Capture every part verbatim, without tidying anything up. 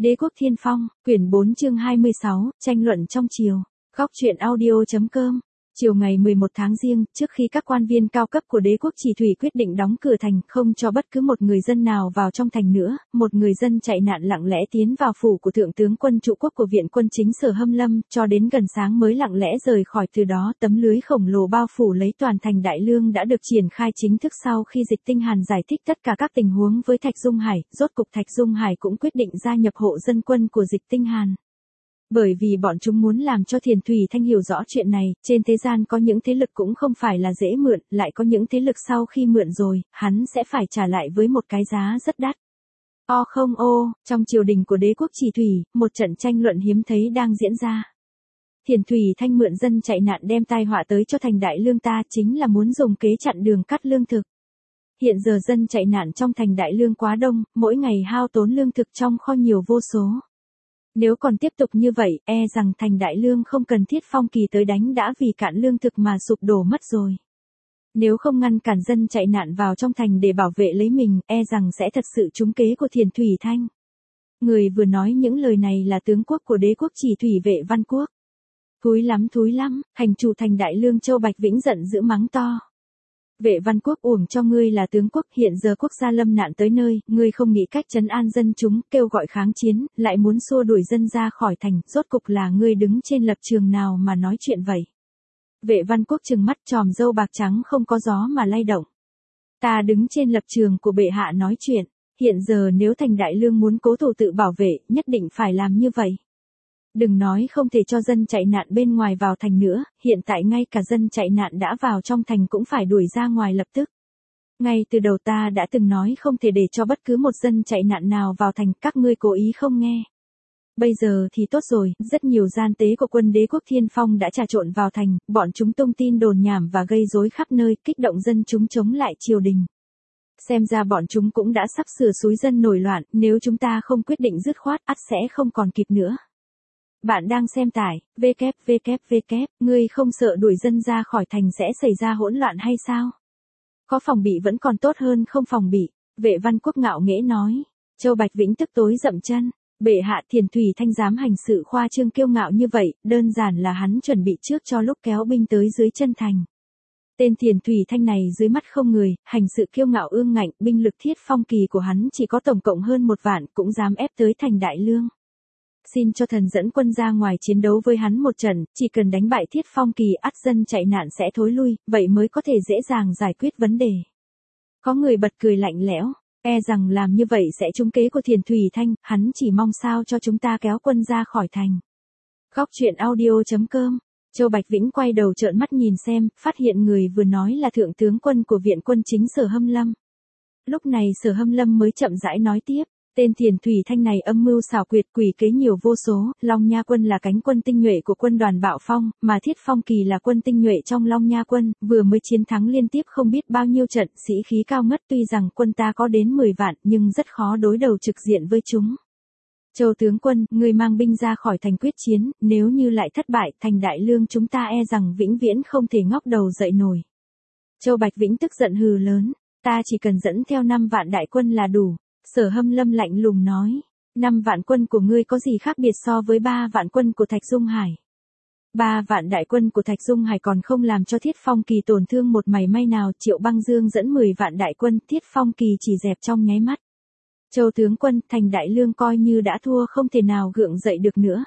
Đế quốc Thiên Phong, quyển bốn chương hai mươi sáu, tranh luận trong triều. Góc truyện audio.com. Chiều ngày mười một tháng Giêng, trước khi các quan viên cao cấp của đế quốc Chỉ Thủy quyết định đóng cửa thành, không cho bất cứ một người dân nào vào trong thành nữa, một người dân chạy nạn lặng lẽ tiến vào phủ của thượng tướng quân trụ quốc của viện quân chính Sở Hâm Lâm, cho đến gần sáng mới lặng lẽ rời khỏi. Từ đó tấm lưới khổng lồ bao phủ lấy toàn thành Đại Lương đã được triển khai chính thức sau khi Dịch Tinh Hàn giải thích tất cả các tình huống với Thạch Dung Hải, rốt cục Thạch Dung Hải cũng quyết định gia nhập hộ dân quân của Dịch Tinh Hàn. Bởi vì bọn chúng muốn làm cho Thiền Thủy Thanh hiểu rõ chuyện này, trên thế gian có những thế lực cũng không phải là dễ mượn, lại có những thế lực sau khi mượn rồi, hắn sẽ phải trả lại với một cái giá rất đắt. O không ô, trong triều đình của đế quốc Chỉ Thủy, một trận tranh luận hiếm thấy đang diễn ra. Thiền Thủy Thanh mượn dân chạy nạn đem tai họa tới cho thành Đại Lương ta chính là muốn dùng kế chặn đường cắt lương thực. Hiện giờ dân chạy nạn trong thành Đại Lương quá đông, mỗi ngày hao tốn lương thực trong kho nhiều vô số. Nếu còn tiếp tục như vậy, e rằng thành Đại Lương không cần Thiết Phong Kỳ tới đánh đã vì cạn lương thực mà sụp đổ mất rồi. Nếu không ngăn cản dân chạy nạn vào trong thành để bảo vệ lấy mình, e rằng sẽ thật sự trúng kế của Thiền Thủy Thanh. Người vừa nói những lời này là tướng quốc của đế quốc Chỉ Thủy Vệ Văn Quốc. Thúi lắm thúi lắm, thành chủ thành Đại Lương Châu Bạch Vĩnh giận dữ mắng to. Vệ Văn Quốc uổng cho ngươi là tướng quốc, hiện giờ quốc gia lâm nạn tới nơi, ngươi không nghĩ cách trấn an dân chúng, kêu gọi kháng chiến, lại muốn xua đuổi dân ra khỏi thành, rốt cục là ngươi đứng trên lập trường nào mà nói chuyện vậy. Vệ Văn Quốc trừng mắt tròm râu bạc trắng không có gió mà lay động. Ta đứng trên lập trường của bệ hạ nói chuyện, hiện giờ nếu thành Đại Lương muốn cố thủ tự bảo vệ, nhất định phải làm như vậy. Đừng nói không thể cho dân chạy nạn bên ngoài vào thành nữa, hiện tại ngay cả dân chạy nạn đã vào trong thành cũng phải đuổi ra ngoài lập tức. Ngay từ đầu ta đã từng nói không thể để cho bất cứ một dân chạy nạn nào vào thành, các ngươi cố ý không nghe. Bây giờ thì tốt rồi, rất nhiều gian tế của quân đế quốc Thiên Phong đã trà trộn vào thành, bọn chúng tung tin đồn nhảm và gây rối khắp nơi, kích động dân chúng chống lại triều đình. Xem ra bọn chúng cũng đã sắp sửa xúi dân nổi loạn, nếu chúng ta không quyết định dứt khoát, ắt sẽ không còn kịp nữa. Bạn đang xem tải, www, ngươi không sợ đuổi dân ra khỏi thành sẽ xảy ra hỗn loạn hay sao? Có phòng bị vẫn còn tốt hơn không phòng bị, Vệ Văn Quốc ngạo nghễ nói. Châu Bạch Vĩnh tức tối dậm chân, bệ hạ Thiền Thủy Thanh dám hành sự khoa trương kiêu ngạo như vậy, đơn giản là hắn chuẩn bị trước cho lúc kéo binh tới dưới chân thành. Tên Thiền Thủy Thanh này dưới mắt không người, hành sự kiêu ngạo ương ngạnh, binh lực Thiết Phong Kỳ của hắn chỉ có tổng cộng hơn một vạn, cũng dám ép tới thành Đại Lương. Xin cho thần dẫn quân ra ngoài chiến đấu với hắn một trận, chỉ cần đánh bại Thiết Phong Kỳ ắt dân chạy nạn sẽ thối lui, vậy mới có thể dễ dàng giải quyết vấn đề. Có người bật cười lạnh lẽo, e rằng làm như vậy sẽ trúng kế của Thiền Thủy Thanh, hắn chỉ mong sao cho chúng ta kéo quân ra khỏi thành. Góc truyện audio.com. Châu Bạch Vĩnh quay đầu trợn mắt nhìn xem, phát hiện người vừa nói là thượng tướng quân của viện quân chính Sở Hâm Lâm. Lúc này Sở Hâm Lâm mới chậm rãi nói tiếp. Tên Thiền Thủy Thanh này âm mưu xảo quyệt quỷ kế nhiều vô số, Long Nha quân là cánh quân tinh nhuệ của quân đoàn Bạo Phong, mà Thiết Phong Kỳ là quân tinh nhuệ trong Long Nha quân, vừa mới chiến thắng liên tiếp không biết bao nhiêu trận, sĩ khí cao ngất, tuy rằng quân ta có đến mười vạn nhưng rất khó đối đầu trực diện với chúng. Châu tướng quân, người mang binh ra khỏi thành quyết chiến, nếu như lại thất bại, thành Đại Lương chúng ta e rằng vĩnh viễn không thể ngóc đầu dậy nổi. Châu Bạch Vĩnh tức giận hừ lớn, ta chỉ cần dẫn theo năm vạn đại quân là đủ. Sở Hâm Lâm lạnh lùng nói, năm vạn quân của ngươi có gì khác biệt so với ba vạn quân của Thạch Dung Hải? Ba vạn đại quân của Thạch Dung Hải còn không làm cho Thiết Phong Kỳ tổn thương một mảy may nào, Triệu Băng Dương dẫn mười vạn đại quân, Thiết Phong Kỳ chỉ dẹp trong nháy mắt. Châu tướng quân, thành Đại Lương coi như đã thua không thể nào gượng dậy được nữa.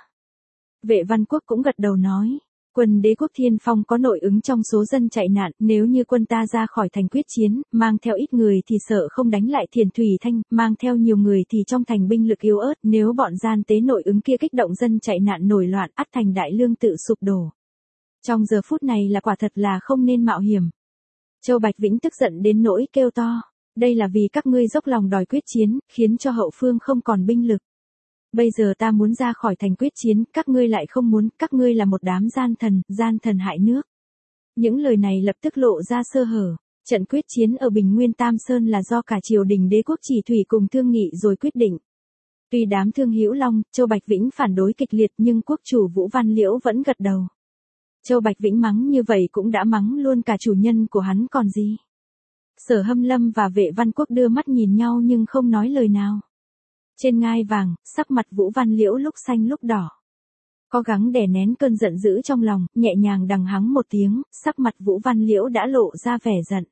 Vệ Văn Quốc cũng gật đầu nói. Quân đế quốc Thiên Phong có nội ứng trong số dân chạy nạn, nếu như quân ta ra khỏi thành quyết chiến, mang theo ít người thì sợ không đánh lại Thiền Thủy Thanh, mang theo nhiều người thì trong thành binh lực yếu ớt, nếu bọn gian tế nội ứng kia kích động dân chạy nạn nổi loạn, ắt thành Đại Lương tự sụp đổ. Trong giờ phút này là quả thật là không nên mạo hiểm. Châu Bạch Vĩnh tức giận đến nỗi kêu to, đây là vì các ngươi dốc lòng đòi quyết chiến, khiến cho hậu phương không còn binh lực. Bây giờ ta muốn ra khỏi thành quyết chiến, các ngươi lại không muốn, các ngươi là một đám gian thần, gian thần hại nước. Những lời này lập tức lộ ra sơ hở. Trận quyết chiến ở Bình Nguyên Tam Sơn là do cả triều đình đế quốc Chỉ Thủy cùng thương nghị rồi quyết định. Tuy đám Thương Hữu Long, Châu Bạch Vĩnh phản đối kịch liệt nhưng quốc chủ Vũ Văn Liễu vẫn gật đầu. Châu Bạch Vĩnh mắng như vậy cũng đã mắng luôn cả chủ nhân của hắn còn gì. Sở Hâm Lâm và Vệ Văn Quốc đưa mắt nhìn nhau nhưng không nói lời nào. Trên ngai vàng, sắc mặt Vũ Văn Liễu lúc xanh lúc đỏ. Cố gắng đè nén cơn giận dữ trong lòng, nhẹ nhàng đằng hắng một tiếng, sắc mặt Vũ Văn Liễu đã lộ ra vẻ giận.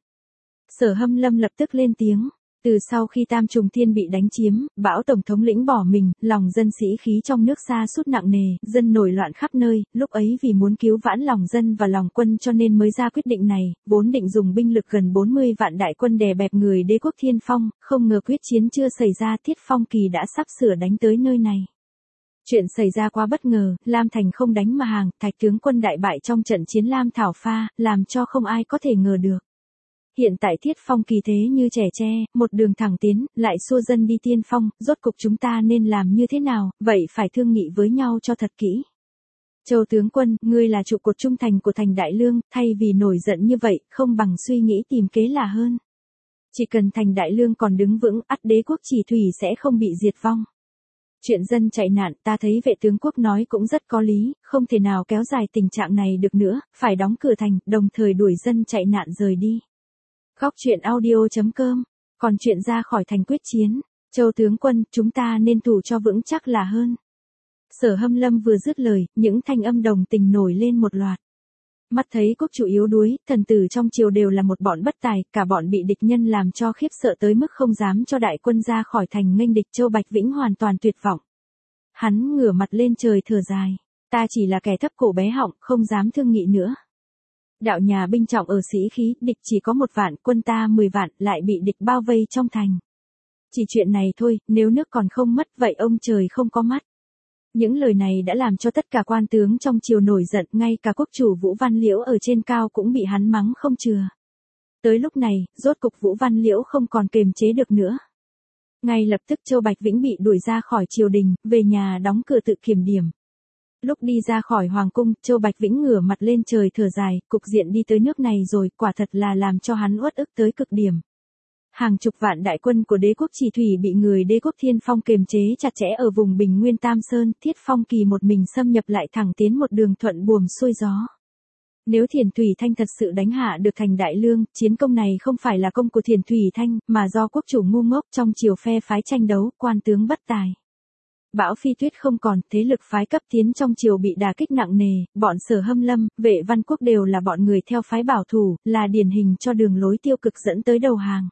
Sở Hâm Lâm lập tức lên tiếng. Từ sau khi Tam Trùng Thiên bị đánh chiếm, Bão tổng thống lĩnh bỏ mình, lòng dân sĩ khí trong nước sa sút nặng nề, dân nổi loạn khắp nơi, lúc ấy vì muốn cứu vãn lòng dân và lòng quân cho nên mới ra quyết định này, vốn định dùng binh lực gần bốn mươi vạn đại quân đè bẹp người Đế quốc Thiên Phong, không ngờ quyết chiến chưa xảy ra Thiết Phong Kỳ đã sắp sửa đánh tới nơi này. Chuyện xảy ra quá bất ngờ, Lam Thành không đánh mà hàng, Thạch tướng quân đại bại trong trận chiến Lam Thảo Pha, làm cho không ai có thể ngờ được. Hiện tại Thiết Phong Kỳ thế như trẻ tre, một đường thẳng tiến, lại xua dân đi tiên phong, rốt cục chúng ta nên làm như thế nào, vậy phải thương nghị với nhau cho thật kỹ. Châu tướng quân, ngươi là trụ cột trung thành của thành Đại Lương, thay vì nổi giận như vậy, không bằng suy nghĩ tìm kế là hơn. Chỉ cần thành Đại Lương còn đứng vững, ắt Đế quốc Chỉ Thủy sẽ không bị diệt vong. Chuyện dân chạy nạn, ta thấy vệ tướng quốc nói cũng rất có lý, không thể nào kéo dài tình trạng này được nữa, phải đóng cửa thành, đồng thời đuổi dân chạy nạn rời đi. Góc truyện audio chấm com, còn chuyện ra khỏi thành quyết chiến, Châu tướng quân, chúng ta nên thủ cho vững chắc là hơn. Sở Hâm Lâm vừa dứt lời, những thanh âm đồng tình nổi lên một loạt. Mắt thấy quốc chủ yếu đuối, thần tử trong triều đều là một bọn bất tài, cả bọn bị địch nhân làm cho khiếp sợ tới mức không dám cho đại quân ra khỏi thành nghênh địch. Châu Bạch Vĩnh hoàn toàn tuyệt vọng. Hắn ngửa mặt lên trời thở dài, ta chỉ là kẻ thấp cổ bé họng, không dám thương nghị nữa. Đạo nhà binh trọng ở sĩ khí, địch chỉ có một vạn, quân ta mười vạn, lại bị địch bao vây trong thành. Chỉ chuyện này thôi, nếu nước còn không mất, vậy ông trời không có mắt. Những lời này đã làm cho tất cả quan tướng trong triều nổi giận, ngay cả quốc chủ Vũ Văn Liễu ở trên cao cũng bị hắn mắng không chừa. Tới lúc này, rốt cục Vũ Văn Liễu không còn kềm chế được nữa. Ngay lập tức Châu Bạch Vĩnh bị đuổi ra khỏi triều đình, về nhà đóng cửa tự kiểm điểm. Lúc đi ra khỏi hoàng cung, Châu Bạch Vĩnh ngửa mặt lên trời thở dài, cục diện đi tới nước này rồi, quả thật là làm cho hắn uất ức tới cực điểm. Hàng chục vạn đại quân của Đế quốc Chỉ Thủy bị người Đế quốc Thiên Phong kiềm chế chặt chẽ ở vùng Bình Nguyên Tam Sơn, Thiết Phong Kỳ một mình xâm nhập lại thẳng tiến một đường thuận buồm xuôi gió. Nếu Thiền Thủy Thanh thật sự đánh hạ được thành Đại Lương, chiến công này không phải là công của Thiền Thủy Thanh, mà do quốc chủ ngu ngốc trong triều phe phái tranh đấu, quan tướng bất tài. Bão Phi Tuyết không còn, thế lực phái cấp tiến trong triều bị đả kích nặng nề, bọn Sở Hâm Lâm, Vệ Văn Quốc đều là bọn người theo phái bảo thủ, là điển hình cho đường lối tiêu cực dẫn tới đầu hàng.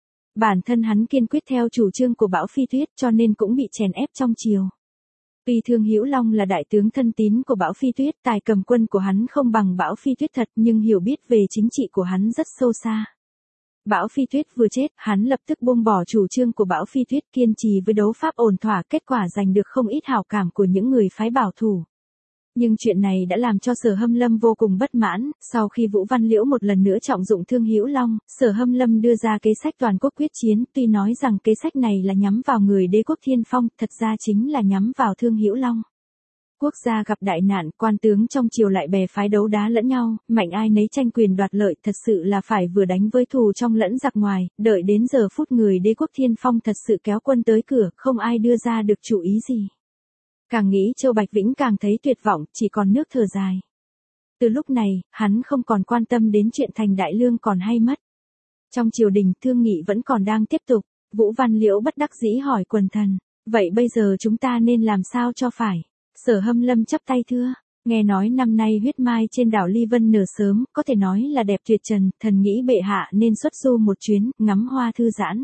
Bản thân hắn kiên quyết theo chủ trương của Bão Phi Tuyết cho nên cũng bị chèn ép trong triều. Tuy Thương Hữu Long là đại tướng thân tín của Bão Phi Tuyết, tài cầm quân của hắn không bằng Bão Phi Tuyết thật, nhưng hiểu biết về chính trị của hắn rất sâu xa. Bão Phi Tuyết vừa chết, hắn lập tức buông bỏ chủ trương của Bão Phi Tuyết, kiên trì với đấu pháp ổn thỏa, kết quả giành được không ít hảo cảm của những người phái bảo thủ. Nhưng chuyện này đã làm cho Sở Hâm Lâm vô cùng bất mãn, sau khi Vũ Văn Liễu một lần nữa trọng dụng Thương Hữu Long, Sở Hâm Lâm đưa ra kế sách toàn quốc quyết chiến, tuy nói rằng kế sách này là nhắm vào người Đế quốc Thiên Phong, thật ra chính là nhắm vào Thương Hữu Long. Quốc gia gặp đại nạn, quan tướng trong triều lại bè phái đấu đá lẫn nhau, mạnh ai nấy tranh quyền đoạt lợi, thật sự là phải vừa đánh với thù trong lẫn giặc ngoài, đợi đến giờ phút người Đế quốc Thiên Phong thật sự kéo quân tới cửa, không ai đưa ra được chủ ý gì. Càng nghĩ Châu Bạch Vĩnh càng thấy tuyệt vọng, chỉ còn nước thở dài. Từ lúc này, hắn không còn quan tâm đến chuyện thành Đại Lương còn hay mất. Trong triều đình, thương nghị vẫn còn đang tiếp tục, Vũ Văn Liễu bất đắc dĩ hỏi quần thần, vậy bây giờ chúng ta nên làm sao cho phải? Sở Hâm Lâm chắp tay thưa, nghe nói năm nay huyết mai trên đảo Ly Vân nở sớm, có thể nói là đẹp tuyệt trần, thần nghĩ bệ hạ nên xuất du một chuyến, ngắm hoa thư giãn.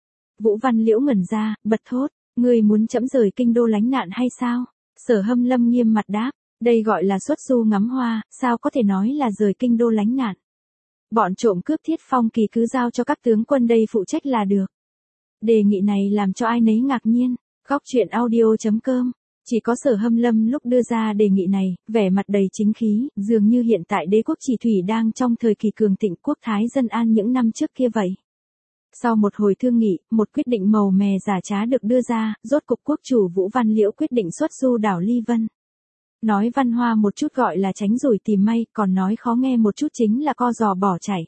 Vũ Văn Liễu ngẩn ra, bật thốt, ngươi muốn trẫm rời kinh đô lánh nạn hay sao? Sở Hâm Lâm nghiêm mặt đáp, đây gọi là xuất du ngắm hoa, sao có thể nói là rời kinh đô lánh nạn? Bọn trộm cướp Thiết Phong Kỳ cứ giao cho các tướng quân đây phụ trách là được. Đề nghị này làm cho ai nấy ngạc nhiên. Góc truyện audio chấm com. Chỉ có Sở Hâm Lâm lúc đưa ra đề nghị này, vẻ mặt đầy chính khí, dường như hiện tại Đế quốc Chỉ Thủy đang trong thời kỳ cường thịnh quốc thái dân an những năm trước kia vậy. Sau một hồi thương nghị, một quyết định màu mè giả trá được đưa ra, rốt cục quốc chủ Vũ Văn Liễu quyết định xuất du đảo Ly Vân. Nói văn hoa một chút gọi là tránh rủi tìm may, còn nói khó nghe một chút chính là co giò bỏ chạy.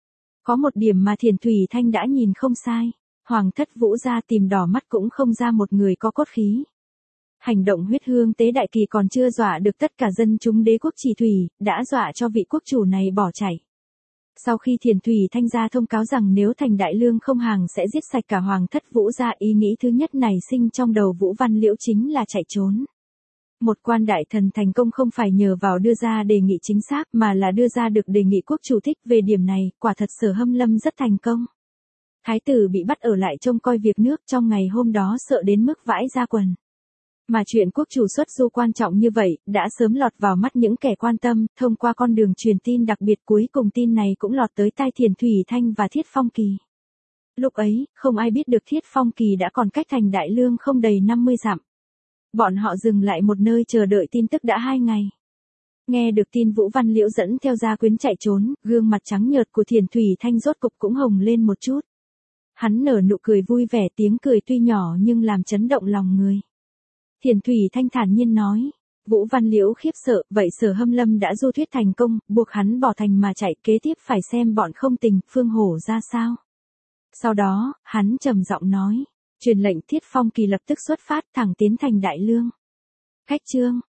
Có một điểm mà Thiền Thủy Thanh đã nhìn không sai, Hoàng thất Vũ gia tìm đỏ mắt cũng không ra một người có cốt khí. Hành động huyết hương tế đại kỳ còn chưa dọa được tất cả dân chúng Đế quốc Chỉ Thủy, đã dọa cho vị quốc chủ này bỏ chạy. Sau khi Thiền Thủy Thanh ra thông cáo rằng nếu thành Đại Lương không hàng sẽ giết sạch cả hoàng thất Vũ gia, ý nghĩ thứ nhất nảy sinh trong đầu Vũ Văn Liễu chính là chạy trốn. Một quan đại thần thành công không phải nhờ vào đưa ra đề nghị chính xác mà là đưa ra được đề nghị quốc chủ thích, về điểm này, quả thật Sở Hâm Lâm rất thành công. Thái tử bị bắt ở lại trông coi việc nước trong ngày hôm đó sợ đến mức vãi ra quần. Mà chuyện quốc chủ xuất du quan trọng như vậy, đã sớm lọt vào mắt những kẻ quan tâm, thông qua con đường truyền tin đặc biệt, cuối cùng tin này cũng lọt tới tai Thiền Thủy Thanh và Thiết Phong Kỳ. Lúc ấy, không ai biết được Thiết Phong Kỳ đã còn cách thành Đại Lương không đầy năm mươi dặm. Bọn họ dừng lại một nơi chờ đợi tin tức đã hai ngày. Nghe được tin Vũ Văn Liễu dẫn theo gia quyến chạy trốn, gương mặt trắng nhợt của Thiền Thủy Thanh rốt cục cũng hồng lên một chút. Hắn nở nụ cười vui vẻ, tiếng cười tuy nhỏ nhưng làm chấn động lòng người. Thiền Thủy Thanh thản nhiên nói. Vũ Văn Liễu khiếp sợ, vậy Sở Hâm Lâm đã du thuyết thành công, buộc hắn bỏ thành mà chạy, kế tiếp phải xem bọn Không Tình, Phương Hổ ra sao. Sau đó, hắn trầm giọng nói. Truyền lệnh Thiết Phong Kỳ lập tức xuất phát thẳng tiến thành Đại Lương. Khách chương.